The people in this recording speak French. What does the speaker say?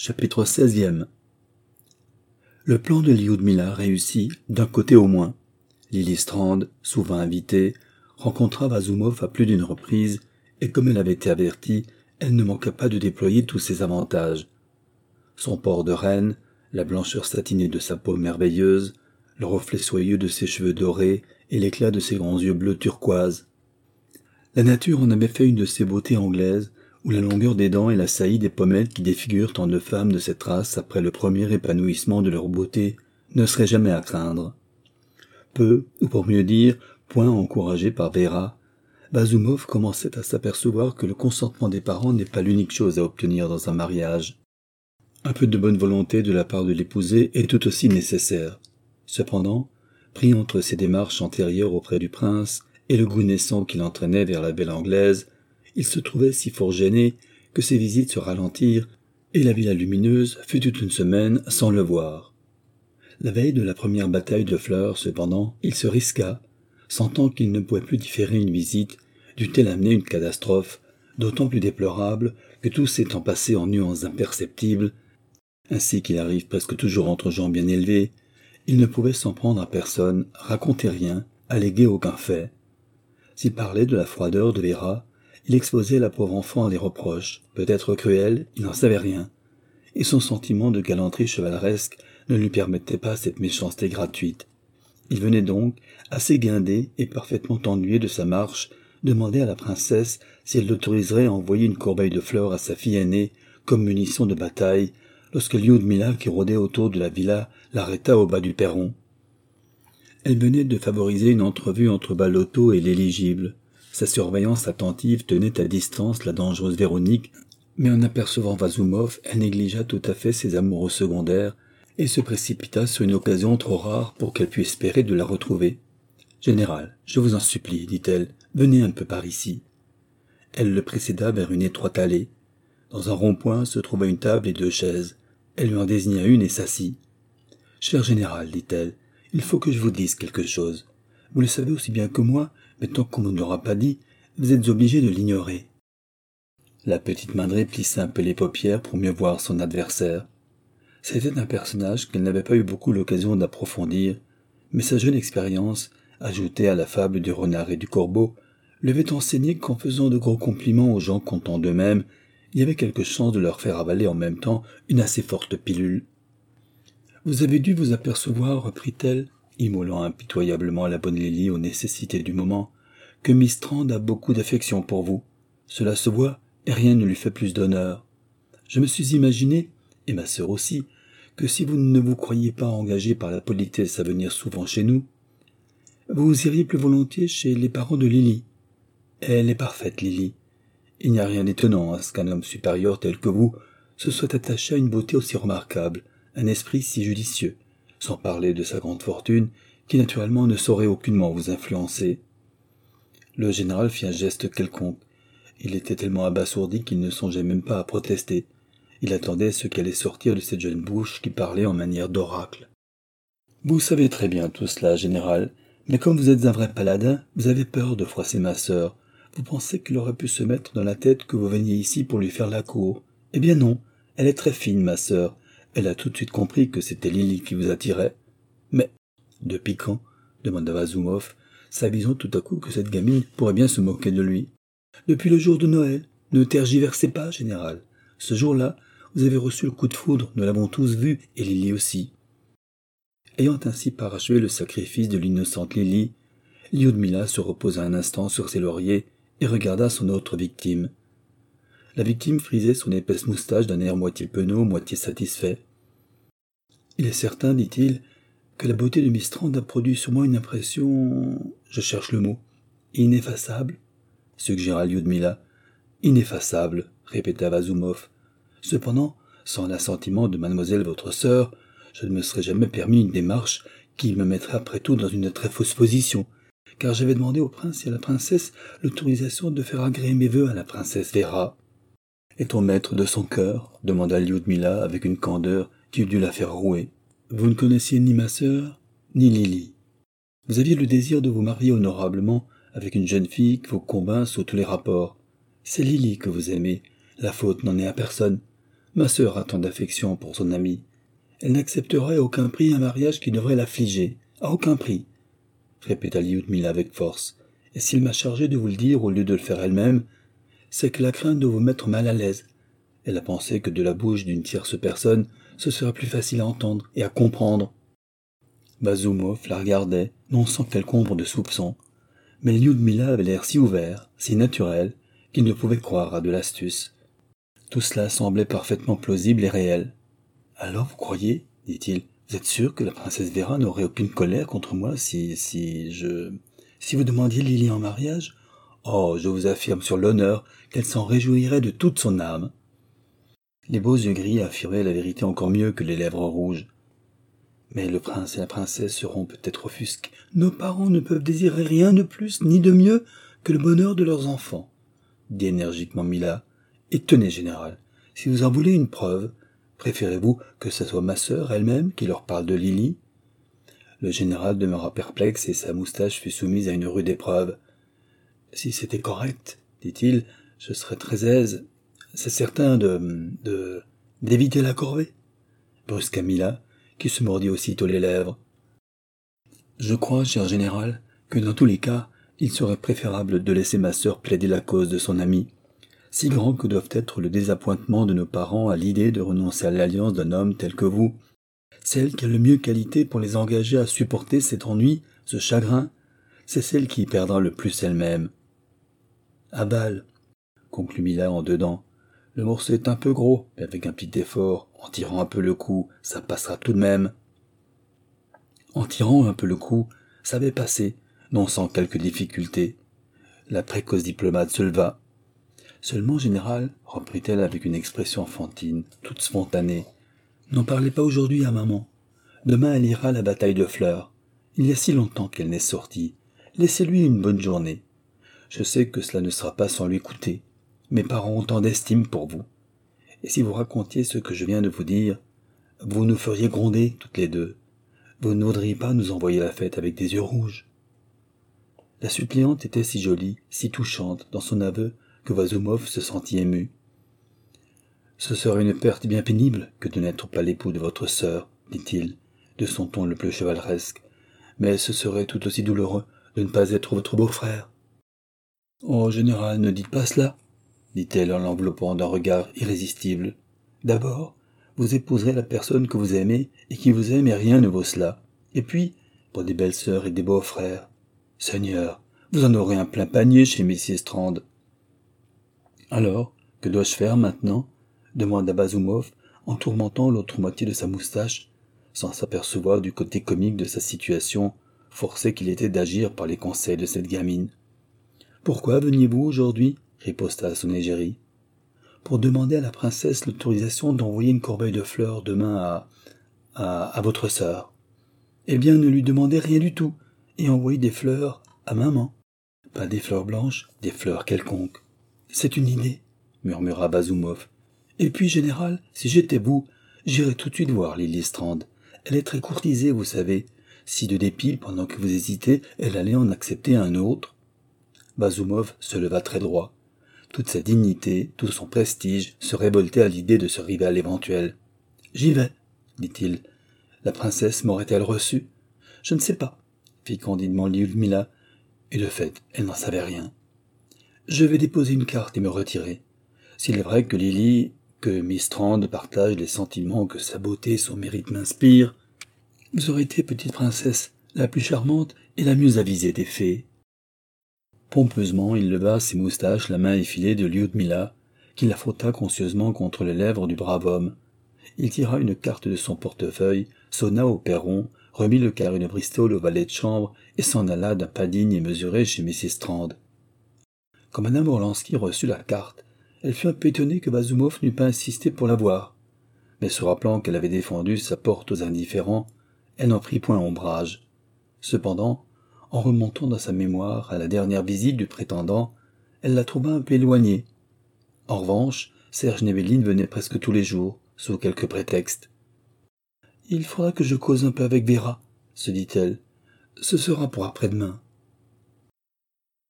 Chapitre 16e. Le plan de Lyudmila réussit, d'un côté au moins. Lily Strand, souvent invitée, rencontra Vazumov à plus d'une reprise, et comme elle avait été avertie, elle ne manqua pas de déployer tous ses avantages. Son port de reine, la blancheur satinée de sa peau merveilleuse, le reflet soyeux de ses cheveux dorés et l'éclat de ses grands yeux bleus turquoise. La nature en avait fait une de ces beautés anglaises, où la longueur des dents et la saillie des pommettes qui défigurent tant de femmes de cette race après le premier épanouissement de leur beauté ne seraient jamais à craindre. Peu, ou pour mieux dire, point encouragé par Vera, Vazumov commençait à s'apercevoir que le consentement des parents n'est pas l'unique chose à obtenir dans un mariage. Un peu de bonne volonté de la part de l'épousée est tout aussi nécessaire. Cependant, pris entre ses démarches antérieures auprès du prince et le goût naissant qui l'entraînait vers la belle anglaise, il se trouvait si fort gêné que ses visites se ralentirent et la villa lumineuse fut toute une semaine sans le voir. La veille de la première bataille de fleurs, cependant, il se risqua, sentant qu'il ne pouvait plus différer une visite, dût-elle amener une catastrophe, d'autant plus déplorable que tout s'étant passé en nuances imperceptibles, ainsi qu'il arrive presque toujours entre gens bien élevés, il ne pouvait s'en prendre à personne, raconter rien, alléguer aucun fait. S'il parlait de la froideur de Vera, il exposait la pauvre enfant à des reproches, peut-être cruels, il n'en savait rien, et son sentiment de galanterie chevaleresque ne lui permettait pas cette méchanceté gratuite. Il venait donc, assez guindé et parfaitement ennuyé de sa marche, demander à la princesse si elle l'autoriserait à envoyer une corbeille de fleurs à sa fille aînée comme munition de bataille, lorsque Lyudmila, qui rôdait autour de la villa, l'arrêta au bas du perron. Elle venait de favoriser une entrevue entre Balotto et l'éligible. Sa surveillance attentive tenait à distance la dangereuse Véronique, mais en apercevant Vazumov, elle négligea tout à fait ses amoureux secondaires et se précipita sur une occasion trop rare pour qu'elle pût espérer de la retrouver. « Général, je vous en supplie, dit-elle, venez un peu par ici. » Elle le précéda vers une étroite allée. Dans un rond-point se trouva une table et 2 chaises. Elle lui en désigna une et s'assit. « Cher général, dit-elle, il faut que je vous dise quelque chose. Vous le savez aussi bien que moi, mais tant qu'on ne me l'aura pas dit, vous êtes obligé de l'ignorer. » La petite Madré plissa un peu les paupières pour mieux voir son adversaire. C'était un personnage qu'elle n'avait pas eu beaucoup l'occasion d'approfondir, mais sa jeune expérience, ajoutée à la fable du renard et du corbeau, lui avait enseigné qu'en faisant de gros compliments aux gens contents d'eux-mêmes, il y avait quelque chance de leur faire avaler en même temps une assez forte pilule. « Vous avez dû vous apercevoir, reprit-elle, immolant impitoyablement la bonne Lily aux nécessités du moment, que Miss Strand a beaucoup d'affection pour vous. Cela se voit, et rien ne lui fait plus d'honneur. Je me suis imaginé, et ma sœur aussi, que si vous ne vous croyiez pas engagé par la politesse à venir souvent chez nous, vous iriez plus volontiers chez les parents de Lily. Elle est parfaite, Lily. Il n'y a rien d'étonnant à ce qu'un homme supérieur tel que vous se soit attaché à une beauté aussi remarquable, un esprit si judicieux, sans parler de sa grande fortune, qui naturellement ne saurait aucunement vous influencer. » Le général fit un geste quelconque. Il était tellement abasourdi qu'il ne songeait même pas à protester. Il attendait ce qui allait sortir de cette jeune bouche qui parlait en manière d'oracle. « Vous savez très bien tout cela, général, mais comme vous êtes un vrai paladin, vous avez peur de froisser ma sœur. Vous pensez qu'il aurait pu se mettre dans la tête que vous veniez ici pour lui faire la cour. Eh bien non, elle est très fine, ma sœur. Elle a tout de suite compris que c'était Lily qui vous attirait. Mais, depuis quand, demanda Vazumov, s'avisant tout à coup que cette gamine pourrait bien se moquer de lui. Depuis le jour de Noël. Ne tergiversez pas, général. Ce jour-là, vous avez reçu le coup de foudre, nous l'avons tous vu, et Lily aussi. Ayant ainsi parachevé le sacrifice de l'innocente Lily, Lyudmila se reposa un instant sur ses lauriers et regarda son autre victime. La victime frisait son épaisse moustache d'un air moitié penaud, moitié satisfait. « Il est certain, dit-il, que la beauté de Miss Strand a produit sur moi une impression... je cherche le mot. Ineffaçable, suggéra Lyudmila. Ineffaçable, répéta Vazumov. Cependant, sans l'assentiment de mademoiselle votre sœur, je ne me serais jamais permis une démarche qui me mettrait après tout dans une très fausse position, car j'avais demandé au prince et à la princesse l'autorisation de faire agréer mes vœux à la princesse Vera. Est-on maître de son cœur demanda Lyudmila avec une candeur qui eût dû la faire rouer. Vous ne connaissiez ni ma sœur, ni Lily. Vous aviez le désir de vous marier honorablement avec une jeune fille qui vous convainc sous tous les rapports. C'est Lily que vous aimez, la faute n'en est à personne. Ma sœur a tant d'affection pour son amie. Elle n'accepterait à aucun prix un mariage qui devrait l'affliger. À aucun prix, répéta Lyudmila avec force. Et s'il m'a chargé de vous le dire au lieu de le faire elle-même, c'est que la crainte de vous mettre mal à l'aise. Elle a pensé que de la bouche d'une tierce personne, ce serait plus facile à entendre et à comprendre. Bazumov la regardait, non sans quelque ombre de soupçon. Mais Lyudmila avait l'air si ouvert, si naturel, qu'il ne pouvait croire à de l'astuce. Tout cela semblait parfaitement plausible et réel. « Alors vous croyez, dit-il, vous êtes sûr que la princesse Vera n'aurait aucune colère contre moi si vous demandiez Lily en mariage? Oh, je vous affirme sur l'honneur qu'elle s'en réjouirait de toute son âme. » Les beaux yeux gris affirmaient la vérité encore mieux que les lèvres rouges. Mais le prince et la princesse seront peut-être offusqués. Nos parents ne peuvent désirer rien de plus ni de mieux que le bonheur de leurs enfants, dit énergiquement Mila. Et tenez, général, si vous en voulez une preuve, préférez-vous que ce soit ma sœur elle-même qui leur parle de Lily? Le général demeura perplexe et sa moustache fut soumise à une rude épreuve. Si c'était correct, dit-il, je serais très aise. C'est certain d'éviter la corvée, brusqua Mila, qui se mordit aussitôt les lèvres. Je crois, cher général, que dans tous les cas, il serait préférable de laisser ma sœur plaider la cause de son ami. Si grand que doivent être le désappointement de nos parents à l'idée de renoncer à l'alliance d'un homme tel que vous, celle qui a le mieux qualité pour les engager à supporter cet ennui, ce chagrin, c'est celle qui y perdra le plus elle-même. À balle, conclut Mila en dedans. Le morceau est un peu gros, mais avec un petit effort, en tirant un peu le coup, ça passera tout de même. En tirant un peu le coup, ça avait passé, non sans quelques difficultés. La précoce diplomate se leva. Seulement, général, reprit-elle avec une expression enfantine, toute spontanée, n'en parlez pas aujourd'hui à maman. Demain elle ira à la bataille de Fleurs. Il y a si longtemps qu'elle n'est sortie. Laissez-lui une bonne journée. Je sais que cela ne sera pas sans lui coûter. Mes parents ont tant d'estime pour vous. Et si vous racontiez ce que je viens de vous dire, vous nous feriez gronder toutes les deux. Vous ne voudriez pas nous envoyer la fête avec des yeux rouges. La suppliante était si jolie, si touchante dans son aveu que Bazumov se sentit ému. Ce serait une perte bien pénible que de n'être pas l'époux de votre sœur, dit-il, de son ton le plus chevaleresque, mais ce serait tout aussi douloureux de ne pas être votre beau-frère. Oh, général, ne dites pas cela, dit-elle en l'enveloppant d'un regard irrésistible. D'abord, vous épouserez la personne que vous aimez et qui vous aime et rien ne vaut cela. Et puis, pour des belles sœurs et des beaux frères. Seigneur, vous en aurez un plein panier chez Mrs. Strand. Alors, que dois-je faire maintenant? Demanda Bazumov en tourmentant l'autre moitié de sa moustache, sans s'apercevoir du côté comique de sa situation, forcé qu'il était d'agir par les conseils de cette gamine. Pourquoi veniez-vous aujourd'hui? Riposta son égérie. Pour demander à la princesse l'autorisation d'envoyer une corbeille de fleurs demain à votre sœur. Eh bien, ne lui demandez rien du tout, et envoyez des fleurs à maman. Pas des fleurs blanches, des fleurs quelconques. C'est une idée, murmura Bazumov. Et puis, général, si j'étais vous, j'irais tout de suite voir Lily Strand. Elle est très courtisée, vous savez. Si de dépit, pendant que vous hésitez, elle allait en accepter un autre. Bazumov se leva très droit. Toute sa dignité, tout son prestige se révoltaient à l'idée de ce rival éventuel. « J'y vais, dit-il. La princesse m'aurait-elle reçu? Je ne sais pas, fit candidement Lyudmila, et de fait, elle n'en savait rien. Je vais déposer une carte et me retirer. S'il est vrai que Miss Strand partage les sentiments que sa beauté et son mérite m'inspirent, vous aurez été, petite princesse, la plus charmante et la mieux avisée des fées. » Pompeusement, il leva ses moustaches, la main effilée de Lyudmila, qui la frotta conscieusement contre les lèvres du brave homme. Il tira une carte de son portefeuille, sonna au perron, remit le carré de Bristol au valet de chambre et s'en alla d'un pas digne et mesuré chez Mrs. Strand. Quand Madame Orlansky reçut la carte, elle fut un peu étonnée que Bazumov n'eût pas insisté pour la voir. Mais se rappelant qu'elle avait défendu sa porte aux indifférents, elle n'en prit point ombrage. Cependant, en remontant dans sa mémoire à la dernière visite du prétendant, elle la trouva un peu éloignée. En revanche, Serge Neveline venait presque tous les jours, sous quelque prétexte. « Il faudra que je cause un peu avec Vera, se dit-elle. Ce sera pour après-demain.